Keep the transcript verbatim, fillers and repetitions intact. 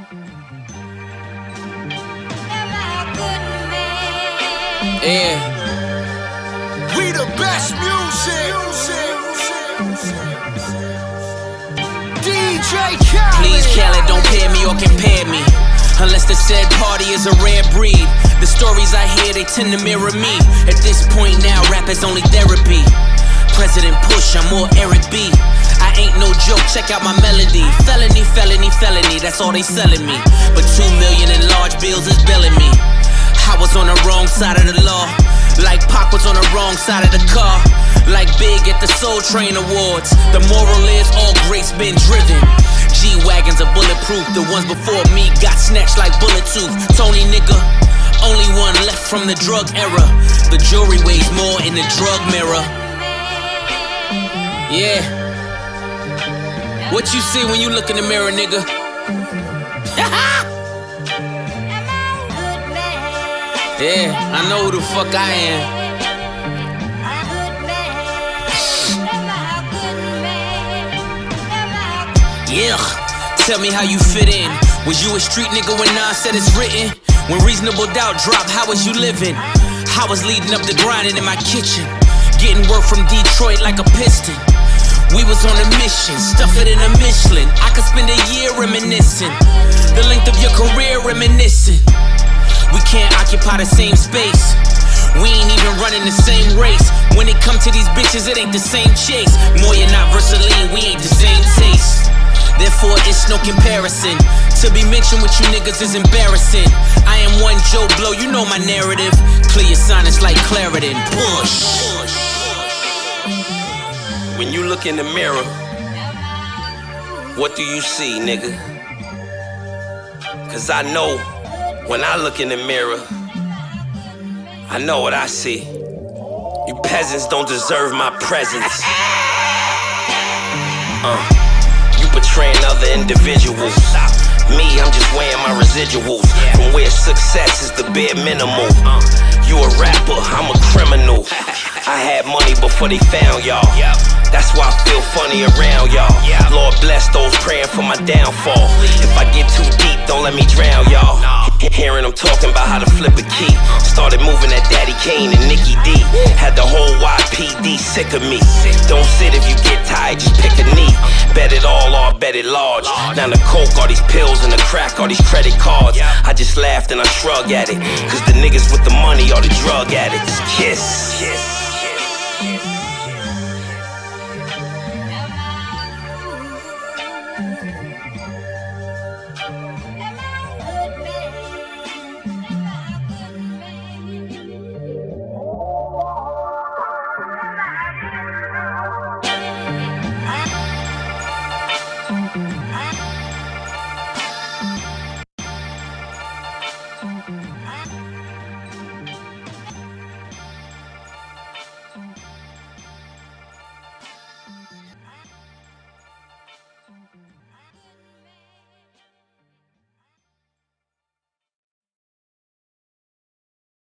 Yeah. We the best music. D J Khaled. Please, Khaled, don't pair me or compare me. Unless the said party is a rare breed. The stories I hear, they tend to mirror me. At this point now, rap is only therapy. President Push, I'm more Eric B. I ain't no joke, check out my melody. Felony, felony, felony, that's all they selling me. But two million in large bills is billing me. I was on the wrong side of the law, like Pac was on the wrong side of the car. Like Big at the Soul Train Awards. The moral is all greats been driven. G-Wagons are bulletproof. The ones before me got snatched like bullet tooth. Tony nigga, only one left from the drug era. The jewelry weighs more in the drug mirror. Yeah. What you see when you look in the mirror, nigga? Yeah, I know who the fuck I am. Yeah, tell me how you fit in. Was you a street nigga when Nas said it's written? When Reasonable Doubt dropped, how was you living? I was leading up the grinding in my kitchen, getting work from Detroit like a piston. We was on a mission, stuff it in a Michelin. I could spend a year reminiscing, the length of your career reminiscing. We can't occupy the same space. We ain't even running the same race. When it come to these bitches, it ain't the same chase. Moya not Versailles, we ain't the same taste. Therefore, it's no comparison. To be mentioned with you niggas is embarrassing. I am one Joe Blow, you know my narrative. Clear your sinus like Clarendon. Push. When you look in the mirror, what do you see, nigga? Cause I know when I look in the mirror, I know what I see. You peasants don't deserve my presence. Uh, you betraying other individuals. Me, I'm just weighing my residuals. From where success is the bare minimum. You a rapper, I'm a criminal. I had money before they found y'all. That's why I feel funny around y'all. Lord bless those praying for my downfall. If I get too deep, don't let me drown y'all. Hearing them talking about how to flip a key. Started moving at Daddy Kane and Nikki D. Had the whole Y P D sick of me. Don't sit if you get tired, just pick a knee. Bet it all or bet it large. Now the coke, all these pills, and the crack, all these credit cards. I just laughed and I shrug at it. Cause the niggas with the money are the drug addicts. Kiss.